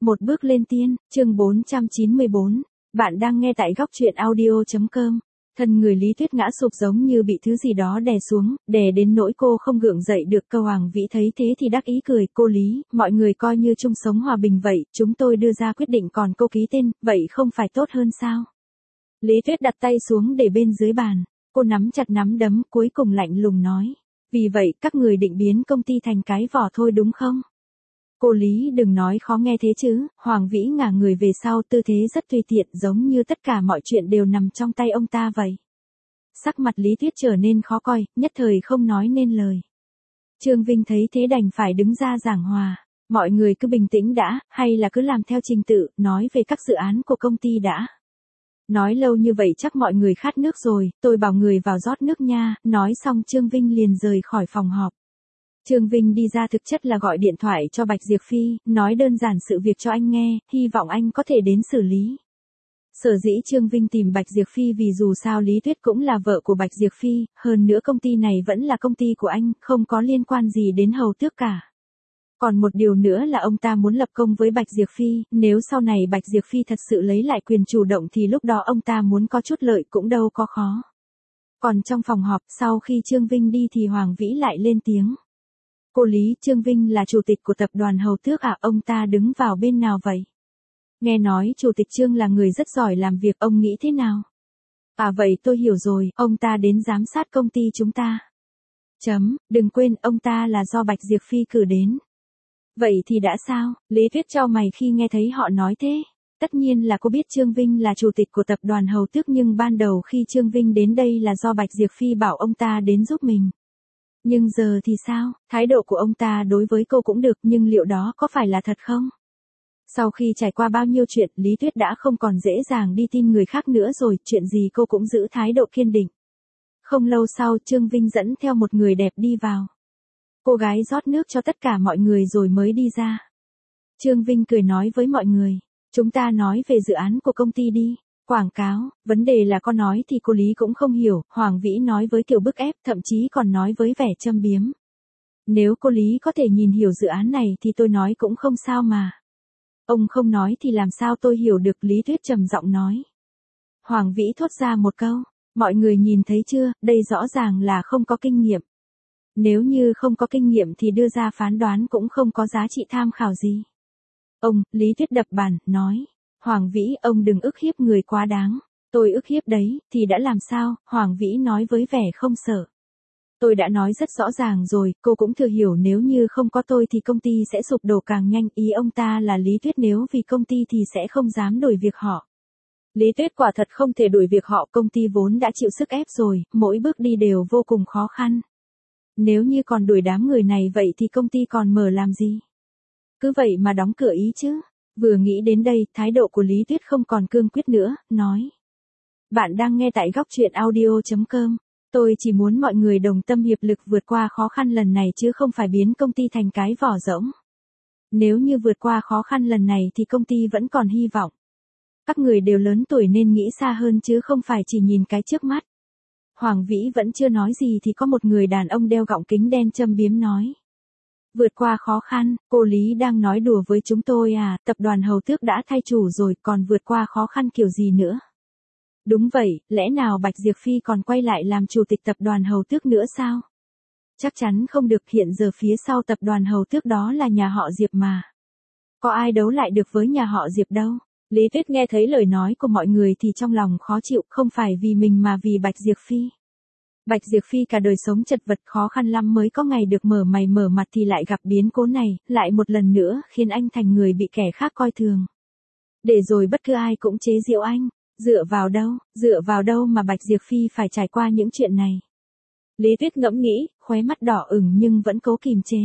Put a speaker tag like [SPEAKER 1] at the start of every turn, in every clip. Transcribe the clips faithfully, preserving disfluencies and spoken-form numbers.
[SPEAKER 1] Một bước lên tiên, chương bốn trăm chín mươi bốn. Bạn đang nghe tại góc truyện audio chấm com. Thân người Lý Tuyết ngã sụp giống như bị thứ gì đó đè xuống, đè đến nỗi cô không gượng dậy được. Câu Hoàng Vĩ thấy thế thì đắc ý cười, cô Lý, mọi người coi như chung sống hòa bình vậy, chúng tôi đưa ra quyết định còn cô ký tên, vậy không phải tốt hơn sao? Lý Tuyết đặt tay xuống để bên dưới bàn, cô nắm chặt nắm đấm, cuối cùng lạnh lùng nói, vì vậy các người định biến công ty thành cái vỏ thôi đúng không? Cô Lý đừng nói khó nghe thế chứ. Hoàng Vĩ ngả người về sau, tư thế rất tùy tiện, giống như tất cả mọi chuyện đều nằm trong tay ông ta vậy. Sắc mặt Lý Tuyết trở nên khó coi, nhất thời không nói nên lời. Trương Vinh thấy thế đành phải đứng ra giảng hòa. Mọi người cứ bình tĩnh đã, hay là cứ làm theo trình tự, nói về các dự án của công ty đã. Nói lâu như vậy chắc mọi người khát nước rồi, tôi bảo người vào rót nước nha. Nói xong Trương Vinh liền rời khỏi phòng họp. Trương Vinh đi ra thực chất là gọi điện thoại cho Bạch Diệp Phi, nói đơn giản sự việc cho anh nghe, hy vọng anh có thể đến xử lý. Sở dĩ Trương Vinh tìm Bạch Diệp Phi vì dù sao Lý Tuyết cũng là vợ của Bạch Diệp Phi, hơn nữa công ty này vẫn là công ty của anh, không có liên quan gì đến Hầu Tước cả. Còn một điều nữa là ông ta muốn lập công với Bạch Diệp Phi, nếu sau này Bạch Diệp Phi thật sự lấy lại quyền chủ động thì lúc đó ông ta muốn có chút lợi cũng đâu có khó. Còn trong phòng họp, sau khi Trương Vinh đi thì Hoàng Vĩ lại lên tiếng. Cô Lý, Trương Vinh là chủ tịch của tập đoàn Hầu Tước à, ông ta đứng vào bên nào vậy? Nghe nói chủ tịch Trương là người rất giỏi làm việc, ông nghĩ thế nào? À vậy tôi hiểu rồi, ông ta đến giám sát công ty chúng ta. Chấm, đừng quên, ông ta là do Bạch Diệp Phi cử đến. Vậy thì đã sao? Lý Tuyết chau mày khi nghe thấy họ nói thế. Tất nhiên là cô biết Trương Vinh là chủ tịch của tập đoàn Hầu Tước, nhưng ban đầu khi Trương Vinh đến đây là do Bạch Diệp Phi bảo ông ta đến giúp mình. Nhưng giờ thì sao? Thái độ của ông ta đối với cô cũng được, nhưng liệu đó có phải là thật không? Sau khi trải qua bao nhiêu chuyện, Lý Tuyết đã không còn dễ dàng đi tin người khác nữa rồi, chuyện gì cô cũng giữ thái độ kiên định. Không lâu sau, Trương Vinh dẫn theo một người đẹp đi vào. Cô gái rót nước cho tất cả mọi người rồi mới đi ra. Trương Vinh cười nói với mọi người, chúng ta nói về dự án của công ty đi. Quảng cáo, vấn đề là con nói thì cô Lý cũng không hiểu, Hoàng Vĩ nói với kiểu bức ép, thậm chí còn nói với vẻ châm biếm. Nếu cô Lý có thể nhìn hiểu dự án này thì tôi nói cũng không sao mà. Ông không nói thì làm sao tôi hiểu được, Lý Tuyết trầm giọng nói. Hoàng Vĩ thốt ra một câu, mọi người nhìn thấy chưa, đây rõ ràng là không có kinh nghiệm. Nếu như không có kinh nghiệm thì đưa ra phán đoán cũng không có giá trị tham khảo gì. Ông, Lý Tuyết đập bàn, nói. Hoàng Vĩ, ông đừng ức hiếp người quá đáng. Tôi ức hiếp đấy, thì đã làm sao? Hoàng Vĩ nói với vẻ không sợ. Tôi đã nói rất rõ ràng rồi, cô cũng thừa hiểu nếu như không có tôi thì công ty sẽ sụp đổ càng nhanh. Ý ông ta là Lý Tuyết nếu vì công ty thì sẽ không dám đuổi việc họ. Lý Tuyết quả thật không thể đuổi việc họ, công ty vốn đã chịu sức ép rồi, mỗi bước đi đều vô cùng khó khăn. Nếu như còn đuổi đám người này vậy thì công ty còn mở làm gì? Cứ vậy mà đóng cửa ý chứ. Vừa nghĩ đến đây, thái độ của Lý Tuyết không còn cương quyết nữa, nói. Bạn đang nghe tại góc truyện audio chấm com. Tôi chỉ muốn mọi người đồng tâm hiệp lực vượt qua khó khăn lần này chứ không phải biến công ty thành cái vỏ rỗng. Nếu như vượt qua khó khăn lần này thì công ty vẫn còn hy vọng. Các người đều lớn tuổi nên nghĩ xa hơn chứ không phải chỉ nhìn cái trước mắt. Hoàng Vĩ vẫn chưa nói gì thì có một người đàn ông đeo gọng kính đen châm biếm nói. Vượt qua khó khăn, cô Lý đang nói đùa với chúng tôi à, tập đoàn Hầu Tước đã thay chủ rồi, còn vượt qua khó khăn kiểu gì nữa? Đúng vậy, lẽ nào Bạch Diệp Phi còn quay lại làm chủ tịch tập đoàn Hầu Tước nữa sao? Chắc chắn không được, hiện giờ phía sau tập đoàn Hầu Tước đó là nhà họ Diệp mà. Có ai đấu lại được với nhà họ Diệp đâu? Lý Tuyết nghe thấy lời nói của mọi người thì trong lòng khó chịu, không phải vì mình mà vì Bạch Diệp Phi. Bạch Diệp Phi cả đời sống chật vật khó khăn lắm mới có ngày được mở mày mở mặt thì lại gặp biến cố này, lại một lần nữa khiến anh thành người bị kẻ khác coi thường. Để rồi bất cứ ai cũng chế giễu anh, dựa vào đâu, dựa vào đâu mà Bạch Diệp Phi phải trải qua những chuyện này. Lý Tuyết ngẫm nghĩ, khóe mắt đỏ ửng nhưng vẫn cố kìm chế.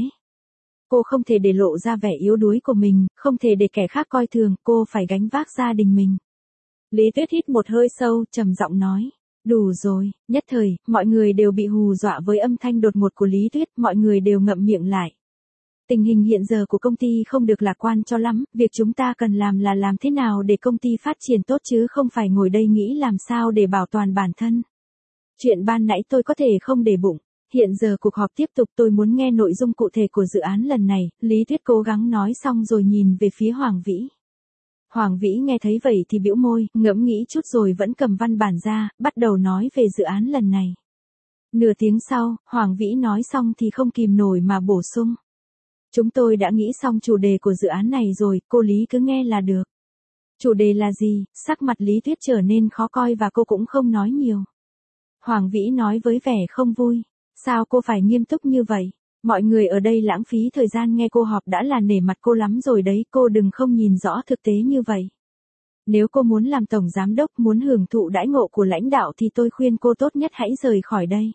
[SPEAKER 1] Cô không thể để lộ ra vẻ yếu đuối của mình, không thể để kẻ khác coi thường, cô phải gánh vác gia đình mình. Lý Tuyết hít một hơi sâu, trầm giọng nói. Đủ rồi, nhất thời, mọi người đều bị hù dọa với âm thanh đột ngột của Lý Tuyết, mọi người đều ngậm miệng lại. Tình hình hiện giờ của công ty không được lạc quan cho lắm, việc chúng ta cần làm là làm thế nào để công ty phát triển tốt chứ không phải ngồi đây nghĩ làm sao để bảo toàn bản thân. Chuyện ban nãy tôi có thể không để bụng, hiện giờ cuộc họp tiếp tục, tôi muốn nghe nội dung cụ thể của dự án lần này, Lý Tuyết cố gắng nói xong rồi nhìn về phía Hoàng Vĩ. Hoàng Vĩ nghe thấy vậy thì bĩu môi, ngẫm nghĩ chút rồi vẫn cầm văn bản ra, bắt đầu nói về dự án lần này. Nửa tiếng sau, Hoàng Vĩ nói xong thì không kìm nổi mà bổ sung. Chúng tôi đã nghĩ xong chủ đề của dự án này rồi, cô Lý cứ nghe là được. Chủ đề là gì? Sắc mặt Lý Tuyết trở nên khó coi và cô cũng không nói nhiều. Hoàng Vĩ nói với vẻ không vui. Sao cô phải nghiêm túc như vậy? Mọi người ở đây lãng phí thời gian nghe cô họp đã là nể mặt cô lắm rồi đấy, cô đừng không nhìn rõ thực tế như vậy. Nếu cô muốn làm tổng giám đốc, muốn hưởng thụ đãi ngộ của lãnh đạo thì tôi khuyên cô tốt nhất hãy rời khỏi đây.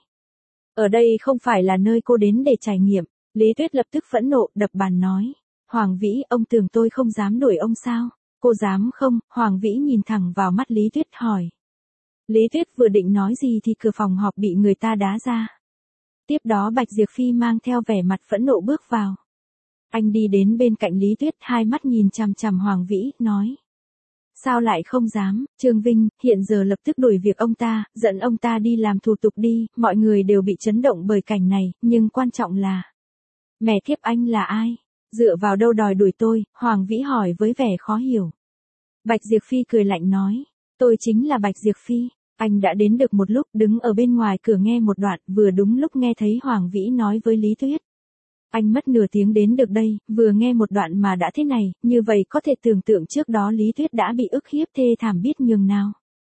[SPEAKER 1] Ở đây không phải là nơi cô đến để trải nghiệm. Lý Tuyết lập tức phẫn nộ, đập bàn nói. Hoàng Vĩ, ông tưởng tôi không dám đuổi ông sao? Cô dám không? Hoàng Vĩ nhìn thẳng vào mắt Lý Tuyết hỏi. Lý Tuyết vừa định nói gì thì cửa phòng họp bị người ta đá ra. Tiếp đó Bạch Diệp Phi mang theo vẻ mặt phẫn nộ bước vào. Anh đi đến bên cạnh Lý Tuyết, hai mắt nhìn chằm chằm Hoàng Vĩ, nói. Sao lại không dám? Trương Vinh, hiện giờ lập tức đuổi việc ông ta, dẫn ông ta đi làm thủ tục đi, mọi người đều bị chấn động bởi cảnh này, nhưng quan trọng là. Mẹ kiếp anh là ai? Dựa vào đâu đòi đuổi tôi? Hoàng Vĩ hỏi với vẻ khó hiểu. Bạch Diệp Phi cười lạnh nói. Tôi chính là Bạch Diệp Phi. Anh đã đến được một lúc, đứng ở bên ngoài cửa nghe một đoạn, vừa đúng lúc nghe thấy Hoàng Vĩ nói với Lý Tuyết. Anh mất nửa tiếng đến được đây, vừa nghe một đoạn mà đã thế này, như vậy có thể tưởng tượng trước đó Lý Tuyết đã bị ức hiếp thê thảm biết nhường nào.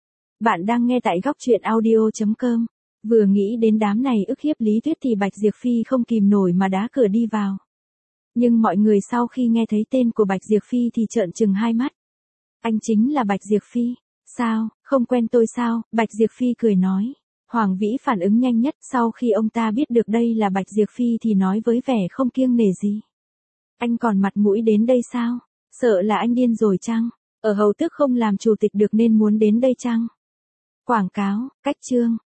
[SPEAKER 1] Bạn đang nghe tại góc truyện audio chấm com. Vừa nghĩ đến đám này ức hiếp Lý Tuyết thì Bạch Diệp Phi không kìm nổi mà đá cửa đi vào. Nhưng mọi người sau khi nghe thấy tên của Bạch Diệp Phi thì trợn trừng hai mắt. Anh chính là Bạch Diệp Phi. Sao, không quen tôi sao? Bạch Diệp Phi cười nói. Hoàng Vĩ phản ứng nhanh nhất, sau khi ông ta biết được đây là Bạch Diệp Phi thì nói với vẻ không kiêng nể gì. Anh còn mặt mũi đến đây sao? Sợ là anh điên rồi chăng? Ở hầu tước không làm chủ tịch được nên muốn đến đây chăng? Quảng cáo, cách chương.